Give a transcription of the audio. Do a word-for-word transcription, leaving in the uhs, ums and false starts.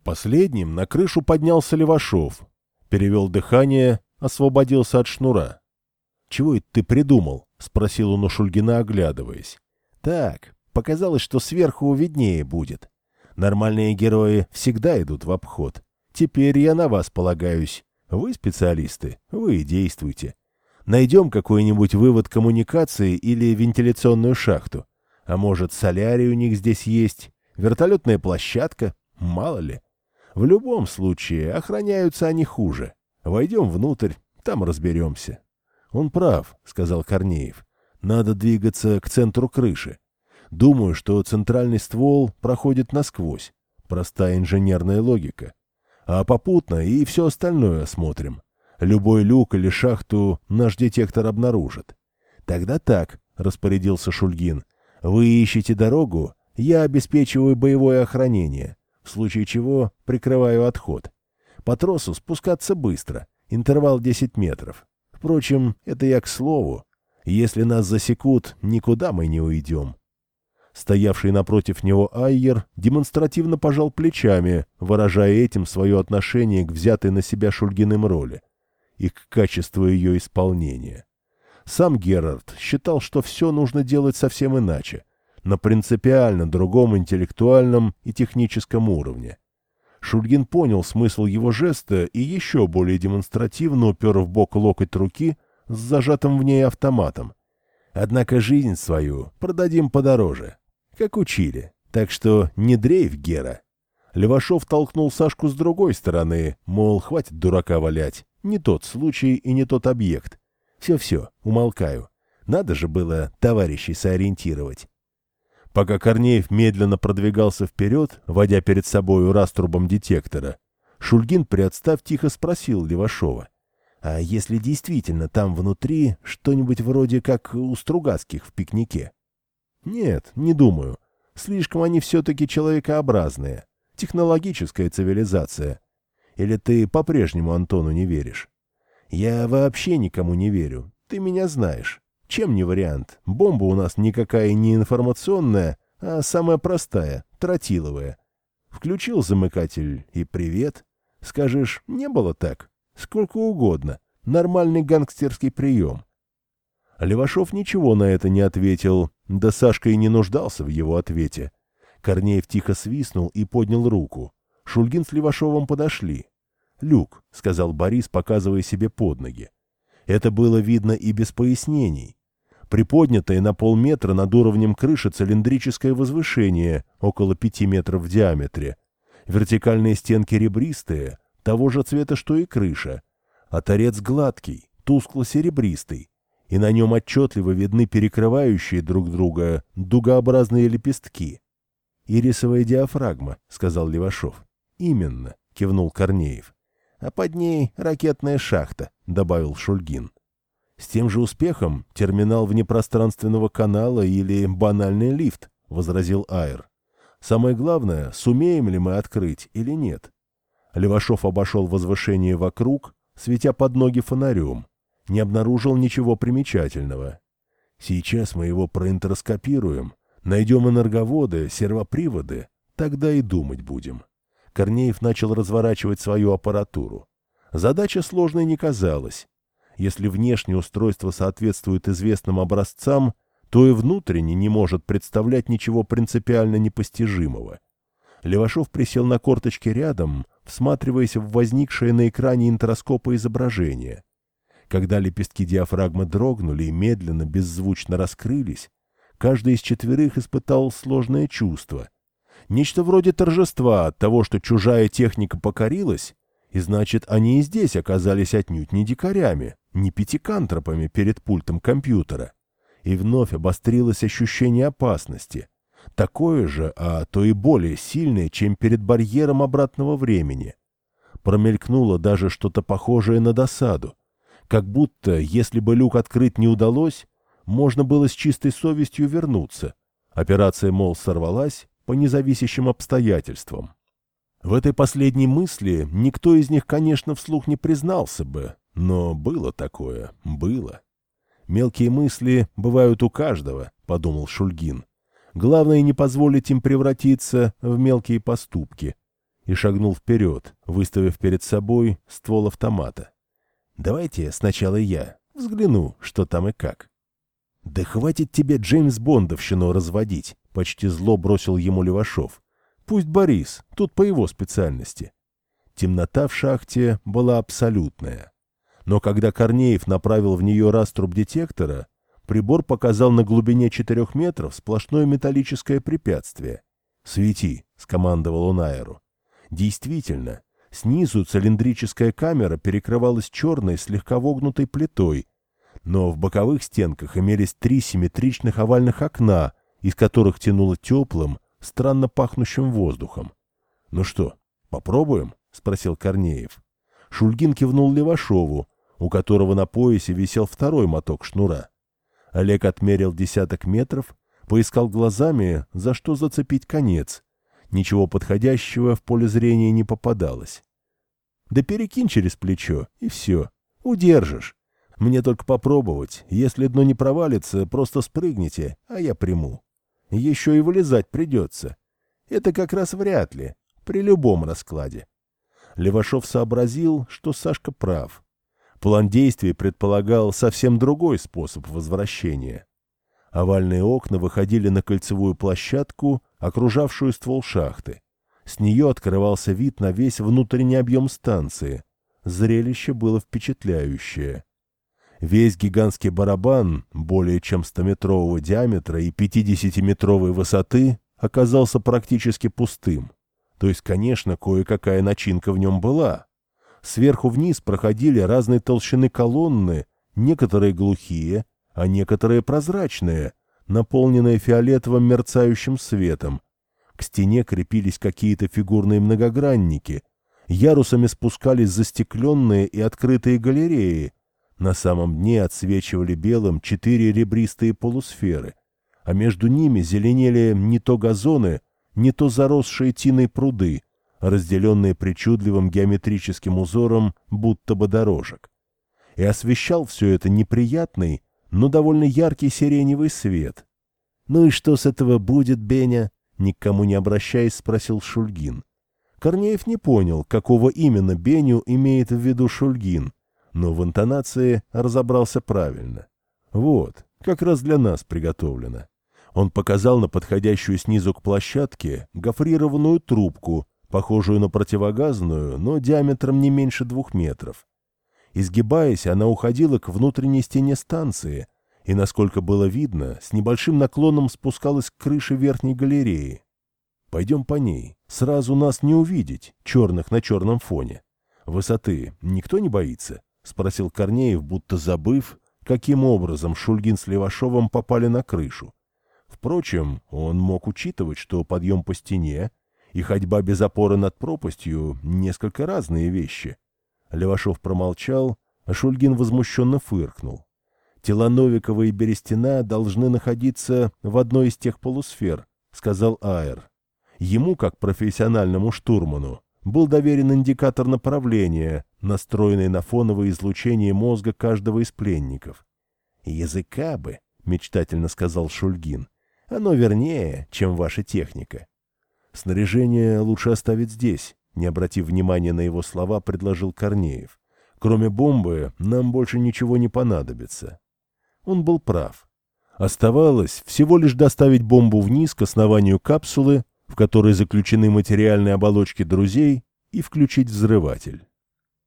Последним на крышу поднялся Левашов. Перевел дыхание, освободился от шнура. — Чего это ты придумал? — спросил он у Шульгина, оглядываясь. — Так, показалось, что сверху виднее будет. Нормальные герои всегда идут в обход. Теперь я на вас полагаюсь. Вы специалисты, вы действуйте. Найдем какой-нибудь вывод коммуникации или вентиляционную шахту. А может, солярий у них здесь есть, вертолетная площадка, мало ли. В любом случае, охраняются они хуже. Войдем внутрь, там разберемся. — Он прав, — сказал Корнеев. — Надо двигаться к центру крыши. Думаю, что центральный ствол проходит насквозь. Простая инженерная логика. А попутно и все остальное осмотрим. Любой люк или шахту наш детектор обнаружит. — Тогда так, — распорядился Шульгин. — Вы ищете дорогу, я обеспечиваю боевое охранение. В случае чего прикрываю отход. По тросу спускаться быстро, интервал десять метров. Впрочем, это я к слову. Если нас засекут, никуда мы не уйдем. Стоявший напротив него Айер демонстративно пожал плечами, выражая этим свое отношение к взятой на себя Шульгиным роли и к качеству ее исполнения. Сам Герард считал, что все нужно делать совсем иначе, на принципиально другом интеллектуальном и техническом уровне. Шульгин понял смысл его жеста и еще более демонстративно упер в бок локоть руки с зажатым в ней автоматом. Однако жизнь свою продадим подороже, как учили, так что не дрейф, Гера. Левашов толкнул Сашку с другой стороны, мол, хватит дурака валять, не тот случай и не тот объект. Все-все, умолкаю. Надо же было товарищей сориентировать. Пока Корнеев медленно продвигался вперед, водя перед собою раструбом детектора, Шульгин, приотстав, тихо спросил Левашова. «А если действительно там внутри что-нибудь вроде как у Стругацких в пикнике?» «Нет, не думаю. Слишком они все-таки человекообразные. Технологическая цивилизация. Или ты по-прежнему Антону не веришь?» «Я вообще никому не верю. Ты меня знаешь. Чем не вариант? Бомба у нас никакая не информационная, а самая простая, тротиловая. Включил замыкатель и привет. Скажешь, не было так? Сколько угодно. Нормальный гангстерский прием». Левашов ничего на это не ответил, да Сашка и не нуждался в его ответе. Корнеев тихо свистнул и поднял руку. Шульгин с Левашовым подошли. «Люк», — сказал Борис, показывая себе под ноги. Это было видно и без пояснений. Приподнятое на полметра над уровнем крыши цилиндрическое возвышение, около пяти метров в диаметре. Вертикальные стенки ребристые, того же цвета, что и крыша, а торец гладкий, тускло-серебристый, и на нем отчетливо видны перекрывающие друг друга дугообразные лепестки. «Ирисовая диафрагма», — сказал Левашов. «Именно», — кивнул Корнеев. «А под ней ракетная шахта», — добавил Шульгин. «С тем же успехом терминал внепространственного канала или банальный лифт», — возразил Айр. «Самое главное, сумеем ли мы открыть или нет». Левашов обошел возвышение вокруг, светя под ноги фонарем. Не обнаружил ничего примечательного. «Сейчас мы его проэнтероскопируем, найдем энерговоды, сервоприводы, тогда и думать будем». Корнеев начал разворачивать свою аппаратуру. Задача сложной не казалась. Если внешнее устройство соответствует известным образцам, то и внутренне не может представлять ничего принципиально непостижимого. Левашов присел на корточки рядом, всматриваясь в возникшее на экране интероскопа изображение. Когда лепестки диафрагмы дрогнули и медленно, беззвучно раскрылись, каждый из четверых испытал сложное чувство. Нечто вроде торжества от того, что чужая техника покорилась, и значит, они и здесь оказались отнюдь не дикарями, не пятикантропами перед пультом компьютера. И вновь обострилось ощущение опасности. Такое же, а то и более сильное, чем перед барьером обратного времени. Промелькнуло даже что-то похожее на досаду. Как будто, если бы люк открыть не удалось, можно было с чистой совестью вернуться. Операция, мол, сорвалась по независящим обстоятельствам. В этой последней мысли никто из них, конечно, вслух не признался бы, но было такое, было. «Мелкие мысли бывают у каждого», — подумал Шульгин. «Главное не позволить им превратиться в мелкие поступки». и шагнул вперед, выставив перед собой ствол автомата. «Давайте сначала я взгляну, что там и как». «Да хватит тебе Джеймс Бондовщину разводить», — почти зло бросил ему Левашов. «Пусть Борис, тут по его специальности». Темнота в шахте была абсолютная. Но когда Корнеев направил в нее раструб детектора, прибор показал на глубине четырех метров сплошное металлическое препятствие. «Свети», — скомандовал он Аэру. Действительно, снизу цилиндрическая камера перекрывалась черной, слегка вогнутой плитой, но в боковых стенках имелись три симметричных овальных окна, из которых тянуло теплым, странно пахнущим воздухом. «Ну что, попробуем?» — спросил Корнеев. Шульгин кивнул Левашову, у которого на поясе висел второй моток шнура. Олег отмерил десяток метров, поискал глазами, за что зацепить конец. Ничего подходящего в поле зрения не попадалось. «Да перекинь через плечо, и все. Удержишь. Мне только попробовать. Если дно не провалится, просто спрыгните, а я приму. Еще и вылезать придется. Это как раз вряд ли, при любом раскладе». Левашов сообразил, что Сашка прав. План действий предполагал совсем другой способ возвращения. Овальные окна выходили на кольцевую площадку, окружавшую ствол шахты. С нее открывался вид на весь внутренний объем станции. Зрелище было впечатляющее. Весь гигантский барабан, более чем стометрового диаметра и пятидесятиметровой высоты, оказался практически пустым. То есть, конечно, кое-какая начинка в нем была. Сверху вниз проходили разной толщины колонны, некоторые глухие, а некоторые прозрачные, наполненные фиолетовым мерцающим светом. К стене крепились какие-то фигурные многогранники. Ярусами спускались застекленные и открытые галереи. На самом дне отсвечивали белым четыре ребристые полусферы, а между ними зеленели не то газоны, не то заросшие тиной пруды, разделенные причудливым геометрическим узором, будто бы дорожек. И освещал все это неприятный, но довольно яркий сиреневый свет. «Ну и что с этого будет, Беня?» — никому не обращаясь, спросил Шульгин. Корнеев не понял, какого именно Беню имеет в виду Шульгин, но в интонации разобрался правильно. «Вот, как раз для нас приготовлено». Он показал на подходящую снизу к площадке гофрированную трубку, похожую на противогазную, но диаметром не меньше двух метров. Изгибаясь, она уходила к внутренней стене станции и, насколько было видно, с небольшим наклоном спускалась к крыше верхней галереи. «Пойдем по ней. Сразу нас не увидеть, черных на черном фоне. Высоты никто не боится?» — спросил Корнеев, будто забыв, каким образом Шульгин с Левашовым попали на крышу. Впрочем, он мог учитывать, что подъем по стене и ходьба без опоры над пропастью — несколько разные вещи. Левашов промолчал, а Шульгин возмущенно фыркнул. «Тела Новикова и Берестина должны находиться в одной из тех полусфер», — сказал Аэр. Ему, как профессиональному штурману, был доверен индикатор направления, настроенный на фоновое излучение мозга каждого из пленников. «Языка бы», — мечтательно сказал Шульгин, — «оно вернее, чем ваша техника». «Снаряжение лучше оставить здесь», — не обратив внимания на его слова, предложил Корнеев. «Кроме бомбы нам больше ничего не понадобится». Он был прав. Оставалось всего лишь доставить бомбу вниз к основанию капсулы, в которой заключены материальные оболочки друзей, и включить взрыватель.